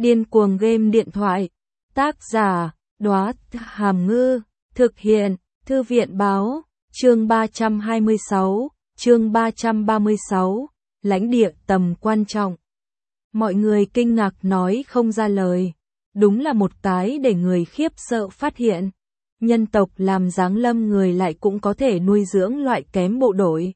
Điên cuồng game điện thoại. Tác giả, Đóa Hàm Ngư. Thực hiện, Thư viện báo. Chương 336, lãnh địa tầm quan trọng. Mọi người kinh ngạc nói không ra lời. Đúng là một cái để người khiếp sợ phát hiện. Nhân tộc làm giáng lâm người lại cũng có thể nuôi dưỡng loại kém bộ đội.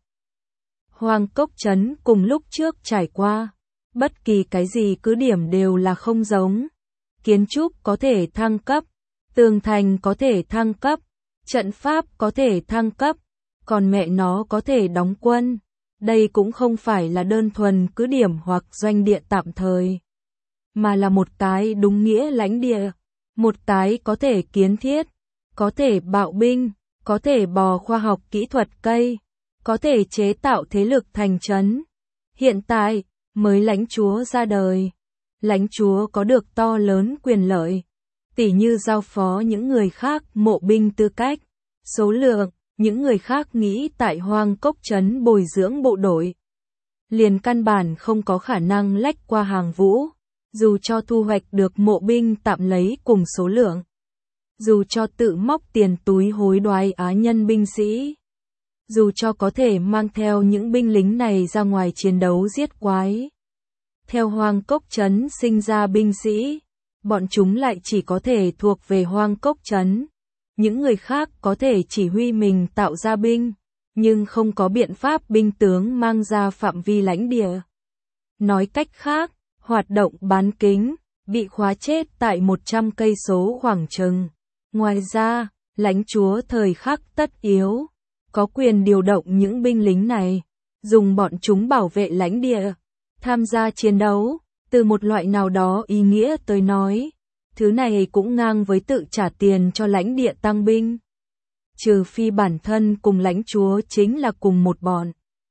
Hoang Cốc Trấn cùng lúc trước trải qua. Bất kỳ cái gì cứ điểm đều là không giống. Kiến trúc có thể thăng cấp. Tường thành có thể thăng cấp. Trận pháp có thể thăng cấp. Còn mẹ nó có thể đóng quân. Đây cũng không phải là đơn thuần cứ điểm hoặc doanh địa tạm thời. Mà là một cái đúng nghĩa lãnh địa. Một cái có thể kiến thiết. Có thể bạo binh. Có thể bò khoa học kỹ thuật cây. Có thể chế tạo thế lực thành trấn. Hiện tại, mới lãnh chúa ra đời. Lãnh chúa có được to lớn quyền lợi. Tỉ như giao phó những người khác mộ binh tư cách, số lượng, những người khác nghĩ tại Hoang Cốc Trấn bồi dưỡng bộ đội. Liền căn bản không có khả năng lách qua hàng vũ, dù cho thu hoạch được mộ binh tạm lấy cùng số lượng. Dù cho tự móc tiền túi hối đoái á nhân binh sĩ. Dù cho có thể mang theo những binh lính này ra ngoài chiến đấu giết quái. Theo Hoang Cốc Trấn sinh ra binh sĩ, bọn chúng lại chỉ có thể thuộc về Hoang Cốc Trấn. Những người khác có thể chỉ huy mình tạo ra binh, nhưng không có biện pháp binh tướng mang ra phạm vi lãnh địa. Nói cách khác, hoạt động bán kính, bị khóa chết tại 100 cây số khoảng chừng. Ngoài ra, lãnh chúa thời khắc tất yếu, có quyền điều động những binh lính này, dùng bọn chúng bảo vệ lãnh địa, tham gia chiến đấu. Từ một loại nào đó ý nghĩa tới nói, thứ này cũng ngang với tự trả tiền cho lãnh địa tăng binh. Trừ phi bản thân cùng lãnh chúa chính là cùng một bọn.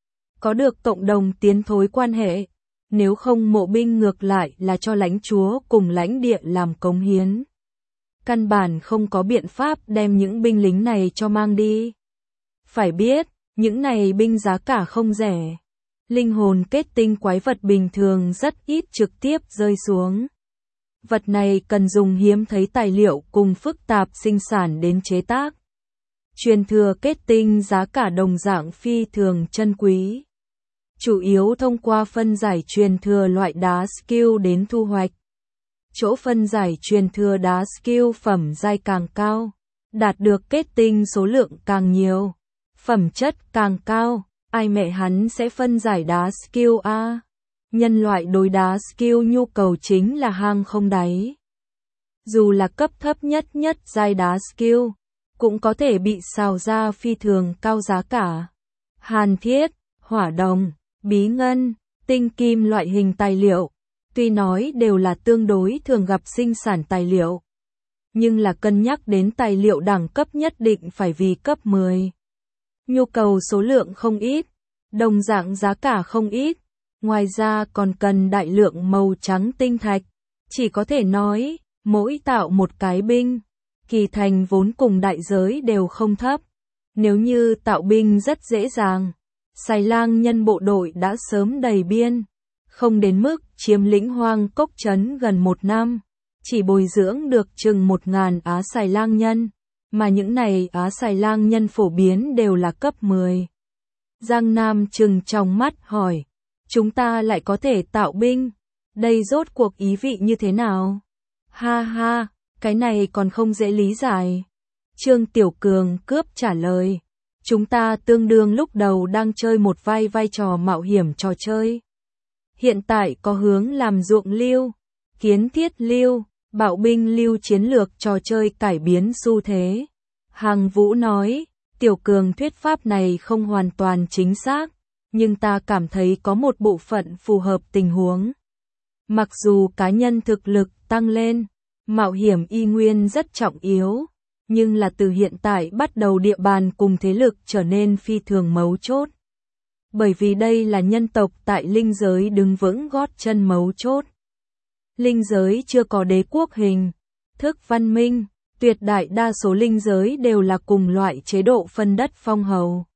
Có được cộng đồng tiến thối quan hệ, nếu không mộ binh ngược lại là cho lãnh chúa cùng lãnh địa làm cống hiến. Căn bản không có biện pháp đem những binh lính này cho mang đi. Phải biết, những này binh giá cả không rẻ. Linh hồn kết tinh quái vật bình thường rất ít trực tiếp rơi xuống. Vật này cần dùng hiếm thấy tài liệu cùng phức tạp sinh sản đến chế tác. Truyền thừa kết tinh giá cả đồng dạng phi thường chân quý. Chủ yếu thông qua phân giải truyền thừa loại đá skill đến thu hoạch. Chỗ phân giải truyền thừa đá skill phẩm giai càng cao, đạt được kết tinh số lượng càng nhiều, phẩm chất càng cao. Ai mẹ hắn sẽ phân giải đá skill a? Nhân loại đối đá skill nhu cầu chính là hang không đáy. Dù là cấp thấp nhất giai đá skill, cũng có thể bị xào ra phi thường cao giá cả. Hàn thiết, hỏa đồng, bí ngân, tinh kim loại hình tài liệu, tuy nói đều là tương đối thường gặp sinh sản tài liệu, nhưng là cân nhắc đến tài liệu đẳng cấp nhất định phải vì cấp 10. Nhu cầu số lượng không ít, đồng dạng giá cả không ít, ngoài ra còn cần đại lượng màu trắng tinh thạch. Chỉ có thể nói, mỗi tạo một cái binh, kỳ thành vốn cùng đại giới đều không thấp. Nếu như tạo binh rất dễ dàng, Xài Lang nhân bộ đội đã sớm đầy biên, không đến mức chiếm lĩnh Hoang Cốc Trấn gần 1 năm, chỉ bồi dưỡng được chừng 1000 Á Xài Lang nhân. Mà những này Á Xài Lang nhân phổ biến đều là cấp 10. Giang Nam trừng trong mắt hỏi, chúng ta lại có thể tạo binh, đây rốt cuộc ý vị như thế nào? Ha ha, cái này còn không dễ lý giải. Trương Tiểu Cường cướp trả lời, chúng ta tương đương lúc đầu đang chơi một vai trò mạo hiểm trò chơi. Hiện tại có hướng làm ruộng lưu, kiến thiết lưu, bạo binh lưu chiến lược trò chơi cải biến xu thế. Hàng Vũ nói, Tiểu Cường thuyết pháp này không hoàn toàn chính xác, nhưng ta cảm thấy có một bộ phận phù hợp tình huống. Mặc dù cá nhân thực lực tăng lên, mạo hiểm y nguyên rất trọng yếu, nhưng là từ hiện tại bắt đầu địa bàn cùng thế lực trở nên phi thường mấu chốt. Bởi vì đây là nhân tộc tại linh giới đứng vững gót chân mấu chốt. Linh giới chưa có đế quốc hình thức văn minh, tuyệt đại đa số linh giới đều là cùng loại chế độ phân đất phong hầu.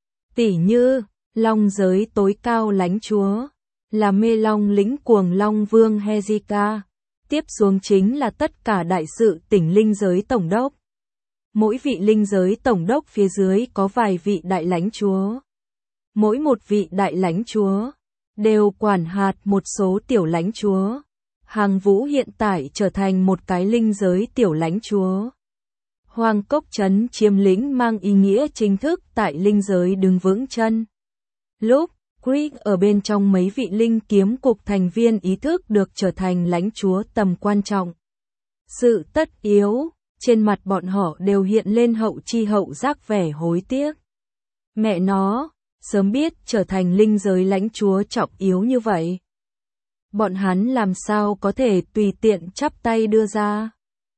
Tỉ như, long giới tối cao lãnh chúa, là Mê Long lĩnh Cuồng Long Vương Hezika, Tiếp xuống chính là tất cả đại sự tỉnh linh giới tổng đốc. Mỗi vị linh giới tổng đốc phía dưới có vài vị đại lãnh chúa. Mỗi một vị đại lãnh chúa đều quản hạt một số tiểu lãnh chúa. Hàng Vũ hiện tại trở thành một cái linh giới tiểu lãnh chúa. Hoang Cốc Trấn chiếm lĩnh mang ý nghĩa chính thức tại linh giới đứng vững chân. Lúc Creek ở bên trong mấy vị linh kiếm cục thành viên ý thức được trở thành lãnh chúa tầm quan trọng. Sự tất yếu, trên mặt bọn họ đều hiện lên hậu chi hậu giác vẻ hối tiếc. Mẹ nó, sớm biết trở thành linh giới lãnh chúa trọng yếu như vậy. Bọn hắn làm sao có thể tùy tiện chắp tay đưa ra.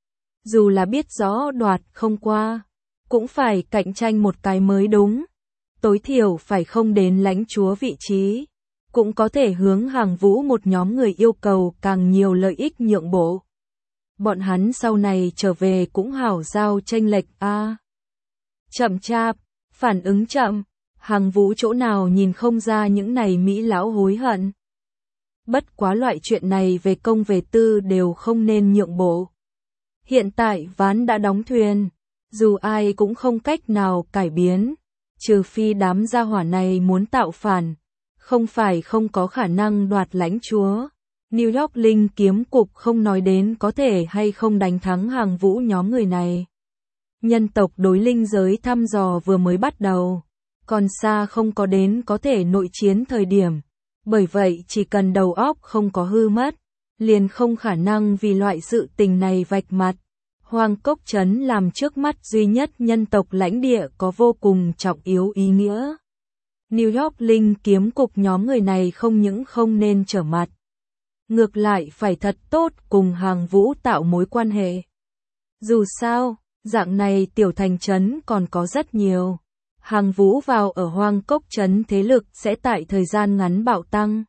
Dù là biết rõ đoạt không qua, cũng phải cạnh tranh một cái mới đúng. Tối thiểu phải không đến lãnh chúa vị trí, cũng có thể hướng Hàng Vũ một nhóm người yêu cầu càng nhiều lợi ích nhượng bộ. Bọn hắn sau này trở về cũng hảo giao chênh lệch a. Chậm chạp, phản ứng chậm, Hàng Vũ chỗ nào nhìn không ra những này Mỹ lão hối hận. Bất quá loại chuyện này về công về tư đều không nên nhượng bộ. Hiện tại ván đã đóng thuyền, dù ai cũng không cách nào cải biến, trừ phi đám gia hỏa này muốn tạo phản, không phải không có khả năng đoạt lãnh chúa. New York Linh kiếm cục không nói đến có thể hay không đánh thắng Hàng Vũ nhóm người này. Nhân tộc đối linh giới thăm dò vừa mới bắt đầu, còn xa không có đến có thể nội chiến thời điểm. Bởi vậy chỉ cần đầu óc không có hư mất, liền không khả năng vì loại sự tình này vạch mặt. Hoang Cốc Trấn làm trước mắt duy nhất nhân tộc lãnh địa có vô cùng trọng yếu ý nghĩa. New York Linh kiếm cục nhóm người này không những không nên trở mặt, ngược lại phải thật tốt cùng Hàng Vũ tạo mối quan hệ. Dù sao, dạng này tiểu thành trấn còn có rất nhiều. Hàng Vũ vào ở Hoang Cốc Trấn thế lực sẽ tại thời gian ngắn bạo tăng.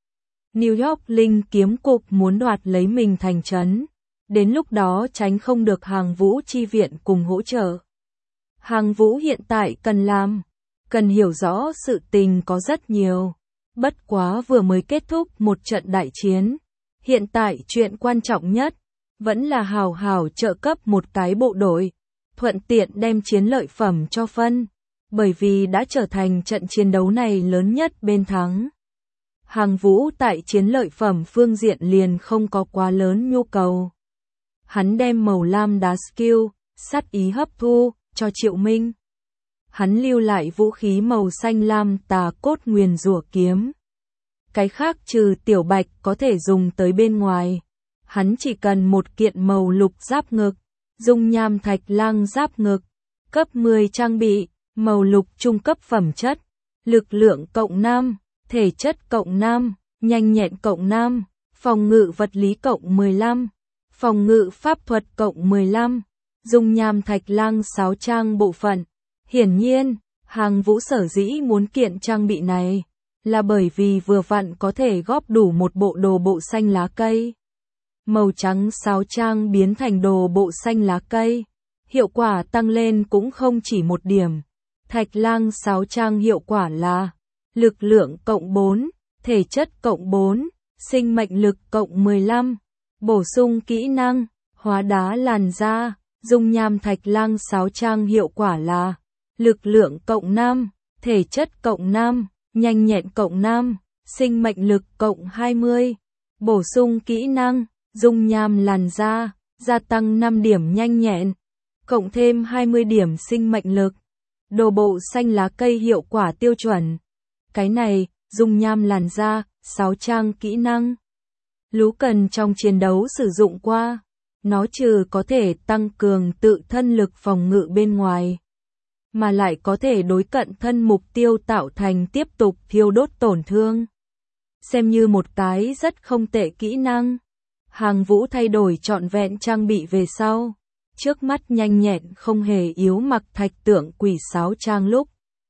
New York Linh kiếm cục muốn đoạt lấy mình thành trấn. Đến lúc đó tránh không được Hàng Vũ chi viện cùng hỗ trợ. Hàng Vũ hiện tại cần hiểu rõ sự tình có rất nhiều. Bất quá vừa mới kết thúc một trận đại chiến. Hiện tại chuyện quan trọng nhất, vẫn là hào hào trợ cấp một cái bộ đội. Thuận tiện đem chiến lợi phẩm cho phân. Bởi vì đã trở thành trận chiến đấu này lớn nhất bên thắng. Hàng Vũ tại chiến lợi phẩm phương diện liền không có quá lớn nhu cầu. Hắn đem màu lam đá skill, sát ý hấp thu, cho Triệu Minh. Hắn lưu lại vũ khí màu xanh lam tà cốt nguyền rủa kiếm. Cái khác trừ tiểu bạch có thể dùng tới bên ngoài. Hắn chỉ cần một kiện màu lục giáp ngực, dung nham thạch lang giáp ngực, cấp 10 trang bị, màu lục trung cấp phẩm chất, lực lượng cộng 5, thể chất cộng 5, nhanh nhẹn cộng 5, phòng ngự vật lý cộng 15. Phòng ngự pháp thuật cộng 15, dung nham thạch lang 6 trang bộ phận. Hiển nhiên, Hàng Vũ sở dĩ muốn kiện trang bị này, là bởi vì vừa vặn có thể góp đủ một bộ đồ bộ xanh lá cây. Màu trắng 6 trang biến thành đồ bộ xanh lá cây, hiệu quả tăng lên cũng không chỉ một điểm. Thạch lang 6 trang hiệu quả là lực lượng cộng 4, thể chất cộng 4, sinh mệnh lực cộng 15. Bổ sung kỹ năng, hóa đá làn da, dung nham thạch lang 6 trang hiệu quả là lực lượng cộng 5, thể chất cộng 5, nhanh nhẹn cộng 5, sinh mệnh lực cộng 20. Bổ sung kỹ năng, dung nham làn da, gia tăng 5 điểm nhanh nhẹn, cộng thêm 20 điểm sinh mệnh lực. Đồ bộ xanh lá cây hiệu quả tiêu chuẩn. Cái này, dung nham làn da, 6 trang kỹ năng. Lú Cần trong chiến đấu sử dụng qua, nó trừ có thể tăng cường tự thân lực phòng ngự bên ngoài, mà lại có thể đối cận thân mục tiêu tạo thành tiếp tục thiêu đốt tổn thương. Xem như một cái rất không tệ kỹ năng. Hàng Vũ thay đổi trọn vẹn trang bị về sau, trước mắt nhanh nhẹn không hề yếu mặc thạch tượng quỷ 6 trang lúc.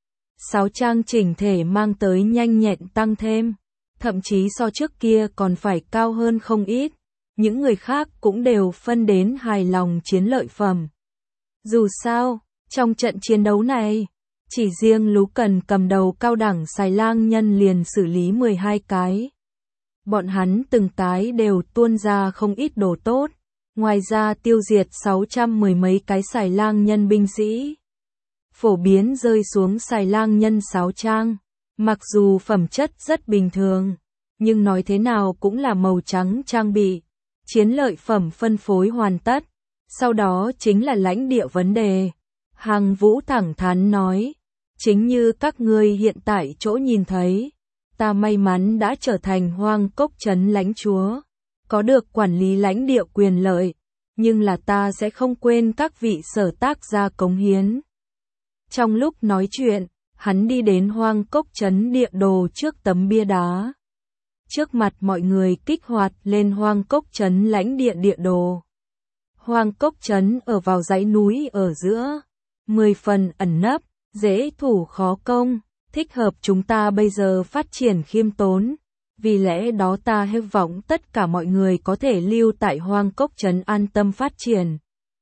6 trang chỉnh thể mang tới nhanh nhẹn tăng thêm. Thậm chí so trước kia còn phải cao hơn không ít, những người khác cũng đều phân đến hài lòng chiến lợi phẩm. Dù sao, trong trận chiến đấu này, chỉ riêng Lú Cần cầm đầu cao đẳng xài lang nhân liền xử lý 12 cái. Bọn hắn từng cái đều tuôn ra không ít đồ tốt, ngoài ra tiêu diệt 610 mấy cái xài lang nhân binh sĩ. Phổ biến rơi xuống xài lang nhân sáo trang, mặc dù phẩm chất rất bình thường, nhưng nói thế nào cũng là màu trắng trang bị. Chiến lợi phẩm phân phối hoàn tất, sau đó chính là lãnh địa vấn đề. Hằng Vũ thẳng thắn nói, chính như các ngươi hiện tại chỗ nhìn thấy, ta may mắn đã trở thành Hoang Cốc trấn lãnh chúa, có được quản lý lãnh địa quyền lợi, nhưng là ta sẽ không quên các vị sở tác gia cống hiến. Trong lúc nói chuyện, hắn đi đến Hoang Cốc trấn địa đồ trước tấm bia đá. Trước mặt mọi người kích hoạt lên Hoang Cốc trấn lãnh địa địa đồ. Hoang Cốc trấn ở vào dãy núi ở giữa, 10 phần ẩn nấp, dễ thủ khó công, thích hợp chúng ta bây giờ phát triển khiêm tốn. Vì lẽ đó ta hy vọng tất cả mọi người có thể lưu tại Hoang Cốc trấn an tâm phát triển.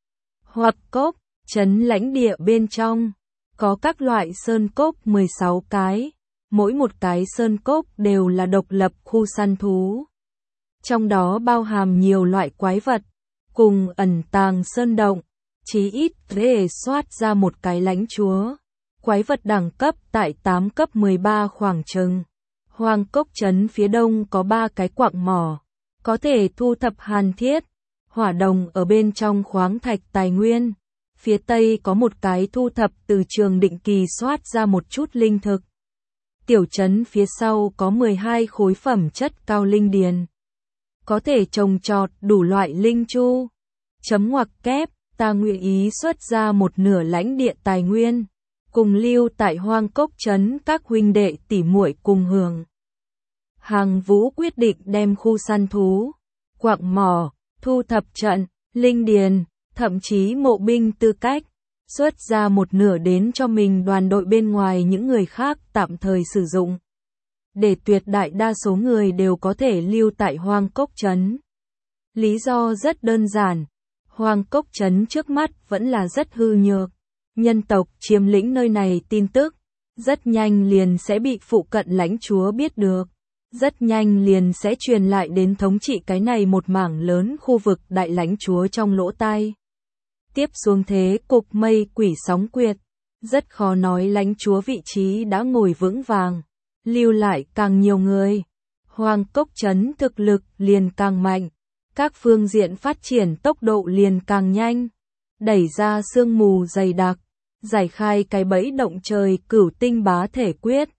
Hoặc cốc, trấn lãnh địa bên trong, có các loại sơn cốc 16 cái, mỗi một cái sơn cốc đều là độc lập khu săn thú. Trong đó bao hàm nhiều loại quái vật, cùng ẩn tàng sơn động, chí ít để soát ra một cái lãnh chúa. Quái vật đẳng cấp tại 8 cấp 13 khoảng chừng. Hoang Cốc trấn phía đông có 3 cái quặng mỏ, có thể thu thập hàn thiết, hỏa đồng ở bên trong khoáng thạch tài nguyên. Phía tây có một cái thu thập từ trường định kỳ soát ra một chút linh thực. Tiểu trấn phía sau có 12 khối phẩm chất cao linh điền, có thể trồng trọt đủ loại linh chu. Chấm ngoặc kép, ta nguyện ý xuất ra một nửa lãnh địa tài nguyên, cùng lưu tại Hoang Cốc trấn các huynh đệ tỷ muội cùng hưởng. Hằng Vũ quyết định đem khu săn thú, quặng mỏ, thu thập trận, linh điền, thậm chí mộ binh tư cách, xuất ra một nửa đến cho mình đoàn đội bên ngoài những người khác tạm thời sử dụng. Để tuyệt đại đa số người đều có thể lưu tại Hoang Cốc trấn. Lý do rất đơn giản, Hoang Cốc trấn trước mắt vẫn là rất hư nhược. Nhân tộc chiếm lĩnh nơi này tin tức, rất nhanh liền sẽ bị phụ cận lãnh chúa biết được. Rất nhanh liền sẽ truyền lại đến thống trị cái này một mảng lớn khu vực đại lãnh chúa trong lỗ tai. Tiếp xuống thế cục mây quỷ sóng quyệt, rất khó nói lãnh chúa vị trí đã ngồi vững vàng, lưu lại càng nhiều người. Hoang Cốc trấn thực lực liền càng mạnh, các phương diện phát triển tốc độ liền càng nhanh, đẩy ra sương mù dày đặc, giải khai cái bẫy động trời cửu tinh bá thể quyết,